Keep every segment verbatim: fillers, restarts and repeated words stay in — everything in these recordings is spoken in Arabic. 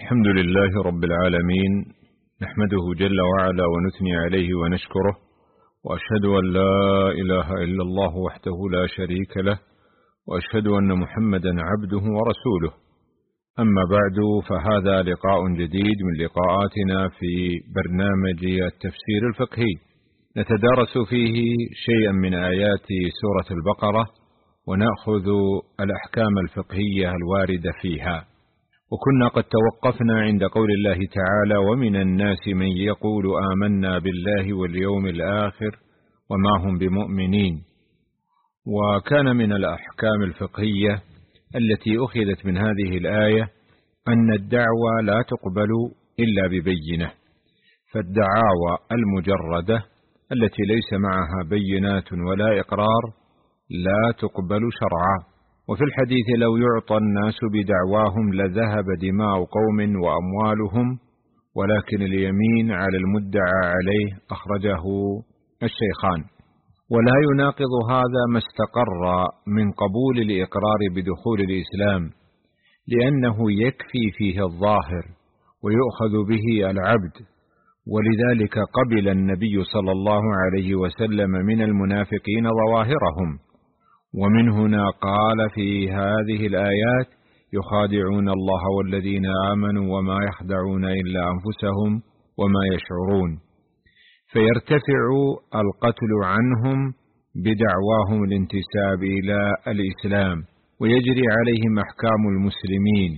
الحمد لله رب العالمين، نحمده جل وعلا ونثني عليه ونشكره، وأشهد أن لا إله إلا الله وحده لا شريك له، وأشهد أن محمدا عبده ورسوله. أما بعد، فهذا لقاء جديد من لقاءاتنا في برنامج التفسير الفقهي، نتدارس فيه شيئا من آيات سورة البقرة ونأخذ الأحكام الفقهية الواردة فيها. وكنا قد توقفنا عند قول الله تعالى: ومن الناس من يقول آمنا بالله واليوم الآخر وما هم بمؤمنين. وكان من الأحكام الفقهية التي أخذت من هذه الآية أن الدعوة لا تقبل إلا ببينة، فالدعاوى المجردة التي ليس معها بينات ولا إقرار لا تقبل شرعا. وفي الحديث: لو يعطى الناس بدعواهم لذهب دماء قوم وأموالهم، ولكن اليمين على المدعى عليه، أخرجه الشيخان. ولا يناقض هذا ما استقر من قبول الإقرار بدخول الإسلام، لأنه يكفي فيه الظاهر ويؤخذ به العبد، ولذلك قبل النبي صلى الله عليه وسلم من المنافقين ظواهرهم. ومن هنا قال في هذه الآيات: يخادعون الله والذين آمنوا وما يخدعون إلا أنفسهم وما يشعرون. فيرتفع القتل عنهم بدعواهم الانتساب إلى الإسلام، ويجري عليهم أحكام المسلمين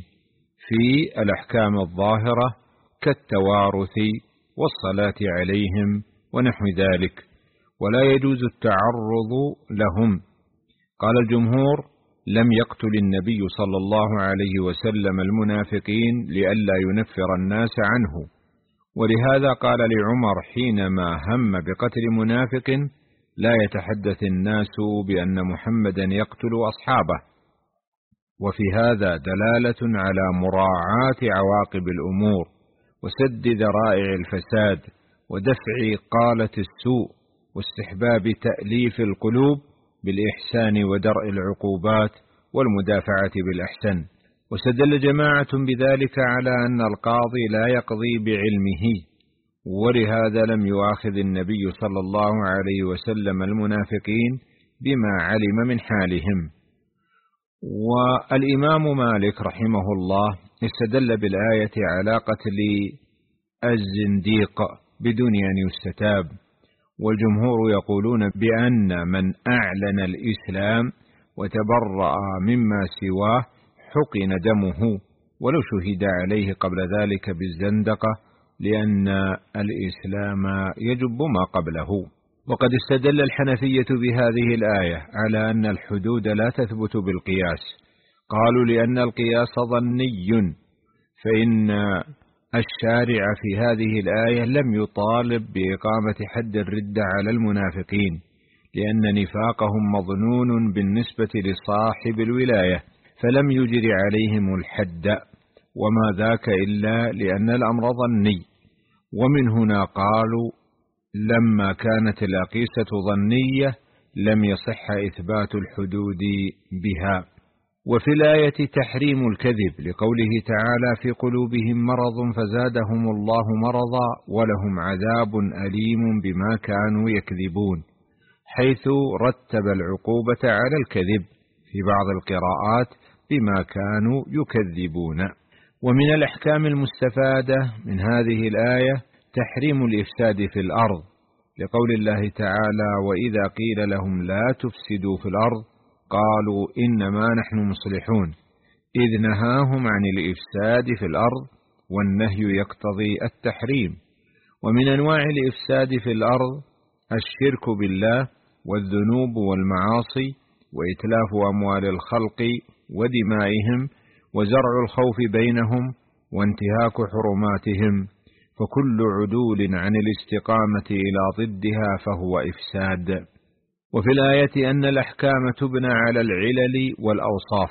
في الأحكام الظاهرة كالتوارث والصلاة عليهم ونحو ذلك، ولا يجوز التعرض لهم. قال الجمهور: لم يقتل النبي صلى الله عليه وسلم المنافقين لئلا ينفر الناس عنه، ولهذا قال لعمر حينما هم بقتل منافق: لا يتحدث الناس بأن محمدا يقتل أصحابه. وفي هذا دلالة على مراعاة عواقب الأمور وسد ذرائع الفساد ودفع قالة السوء واستحباب تأليف القلوب بالإحسان ودرء العقوبات والمدافعة بالأحسن. واستدل جماعة بذلك على أن القاضي لا يقضي بعلمه، ولهذا لم يؤاخذ النبي صلى الله عليه وسلم المنافقين بما علم من حالهم. والإمام مالك رحمه الله استدل بالآية على قتل الزنديق بدون أن يستتاب، والجمهور يقولون بأن من أعلن الإسلام وتبرأ مما سواه حقن دمه ولو شهد عليه قبل ذلك بالزندقة، لأن الإسلام يجب ما قبله. وقد استدل الحنفية بهذه الآية على أن الحدود لا تثبت بالقياس، قالوا لأن القياس ظني، فإن الشارع في هذه الآية لم يطالب بإقامة حد الردة على المنافقين، لأن نفاقهم مظنون بالنسبة لصاحب الولاية، فلم يجر عليهم الحد، وما ذاك إلا لأن الأمر ظني. ومن هنا قالوا: لما كانت الأقيسة ظنية لم يصح إثبات الحدود بها. وفي الآية تحريم الكذب، لقوله تعالى: في قلوبهم مرض فزادهم الله مرضا ولهم عذاب أليم بما كانوا يكذبون، حيث رتب العقوبة على الكذب في بعض القراءات بما كانوا يكذبون. ومن الأحكام المستفادة من هذه الآية تحريم الإفساد في الأرض، لقول الله تعالى: وإذا قيل لهم لا تفسدوا في الأرض قالوا إنما نحن مصلحون، إذ نهاهم عن الإفساد في الأرض، والنهي يقتضي التحريم. ومن أنواع الإفساد في الأرض الشرك بالله والذنوب والمعاصي وإتلاف أموال الخلق ودمائهم وزرع الخوف بينهم وانتهاك حرماتهم، فكل عدول عن الاستقامة إلى ضدها فهو إفساد. وفي الآية أن الأحكام تبنى على العلل والأوصاف،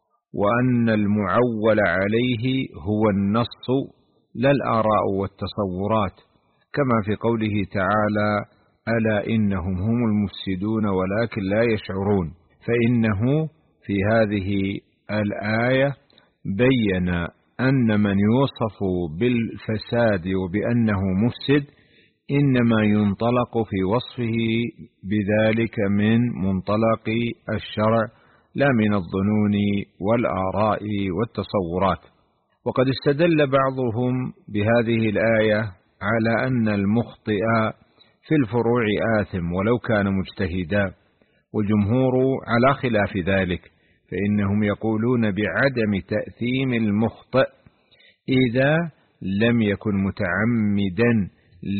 وأن المعول عليه هو النص لا الآراء والتصورات، كما في قوله تعالى: ألا إنهم هم المفسدون ولكن لا يشعرون. فإنه في هذه الآية بين أن من يوصف بالفساد وبأنه مفسد إنما ينطلق في وصفه بذلك من منطلق الشرع لا من الظنون والآراء والتصورات. وقد استدل بعضهم بهذه الآية على أن المخطئ في الفروع آثم ولو كان مجتهدا، والجمهور على خلاف ذلك، فإنهم يقولون بعدم تأثيم المخطئ إذا لم يكن متعمدا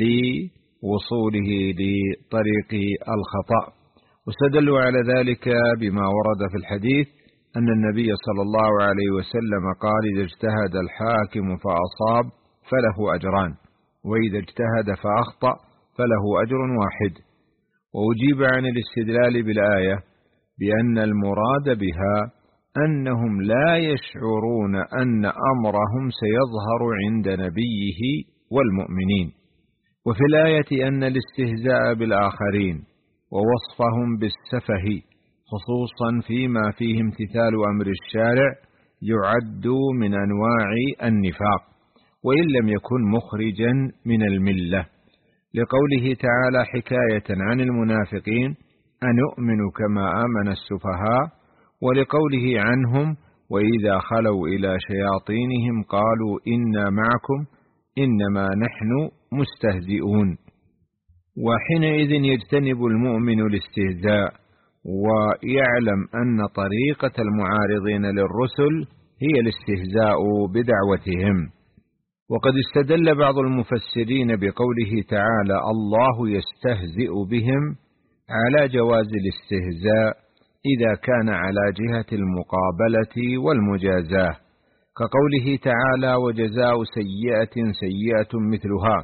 لوصوله لطريق الخطأ. واستدلوا على ذلك بما ورد في الحديث أن النبي صلى الله عليه وسلم قال: إذا اجتهد الحاكم فأصاب فله أجران، وإذا اجتهد فأخطأ فله أجر واحد. وأجيب عن الاستدلال بالآية بأن المراد بها أنهم لا يشعرون أن أمرهم سيظهر عند نبيه والمؤمنين. وفي الآية أن الاستهزاء بالآخرين ووصفهم بالسفه خصوصا فيما فيه امتثال أمر الشارع يعد من أنواع النفاق وإن لم يكن مخرجا من الملة، لقوله تعالى حكاية عن المنافقين: أنؤمن كما آمن السفهاء، ولقوله عنهم: وإذا خلوا إلى شياطينهم قالوا إنا معكم إنما نحن مستهزئون. وحينئذ يجتنب المؤمن الاستهزاء ويعلم أن طريقة المعارضين للرسل هي الاستهزاء بدعوتهم. وقد استدل بعض المفسرين بقوله تعالى: الله يستهزئ بهم على جواز الاستهزاء إذا كان على جهة المقابلة والمجازاة، كقوله تعالى: وجزاء سيئة سيئة مثلها،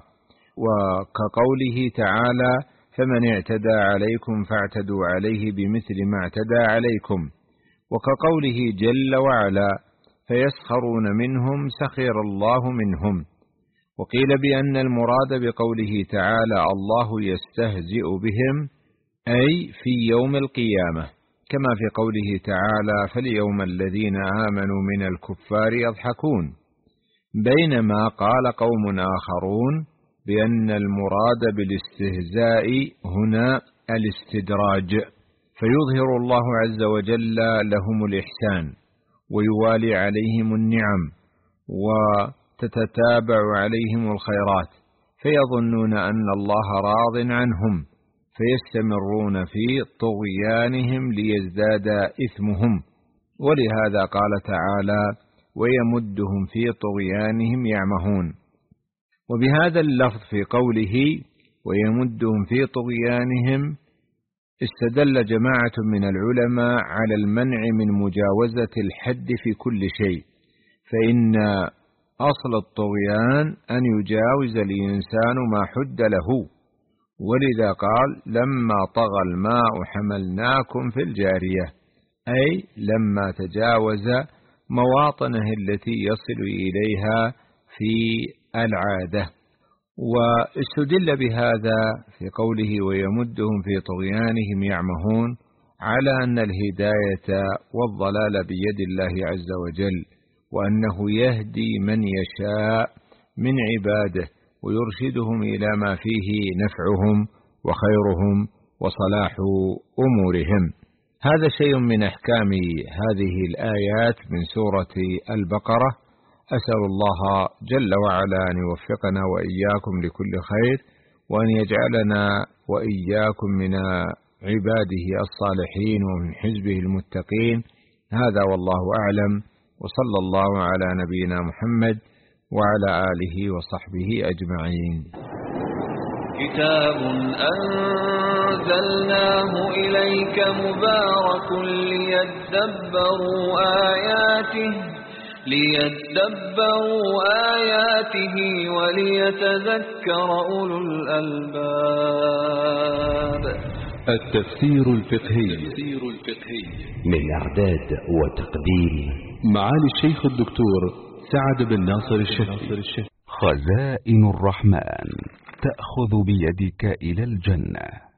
وكقوله تعالى: فمن اعتدى عليكم فاعتدوا عليه بمثل ما اعتدى عليكم، وكقوله جل وعلا: فيسخرون منهم سخر الله منهم. وقيل بأن المراد بقوله تعالى: الله يستهزئ بهم أي في يوم القيامة، كما في قوله تعالى: فاليوم الذين آمنوا من الكفار يضحكون. بينما قال قوم آخرون بأن المراد بالاستهزاء هنا الاستدراج، فيظهر الله عز وجل لهم الإحسان ويوالي عليهم النعم وتتتابع عليهم الخيرات، فيظنون أن الله راض عنهم فيستمرون في طغيانهم ليزداد إثمهم. ولهذا قال تعالى: ويمدهم في طغيانهم يعمهون. وبهذا اللفظ في قوله ويمدهم في طغيانهم استدل جماعة من العلماء على المنع من مجاوزة الحد في كل شيء، فإن أصل الطغيان أن يجاوز الإنسان ما حد له، ولذا قال: لما طغى الماء حملناكم في الجارية، أي لما تجاوز مواطنه التي يصل إليها في العادة. واستدل بهذا في قوله ويمدهم في طغيانهم يعمهون على أن الهداية والضلال بيد الله عز وجل، وأنه يهدي من يشاء من عباده ويرشدهم إلى ما فيه نفعهم وخيرهم وصلاح أمورهم. هذا شيء من أحكام هذه الآيات من سورة البقرة. أسأل الله جل وعلا أن يوفقنا وإياكم لكل خير، وأن يجعلنا وإياكم من عباده الصالحين ومن حزبه المتقين. هذا والله أعلم، وصلى الله على نبينا محمد وعلى آله وصحبه أجمعين. كتاب أنزلناه إليك مبارك ليدبروا آياته ليدبروا آياته وليتذكر أولو الألباب. التفسير الفقهي من إعداد وتقديم معالي الشيخ الدكتور سعد بن ناصر الشهري. خزائن الرحمن تأخذ بيدك إلى الجنة.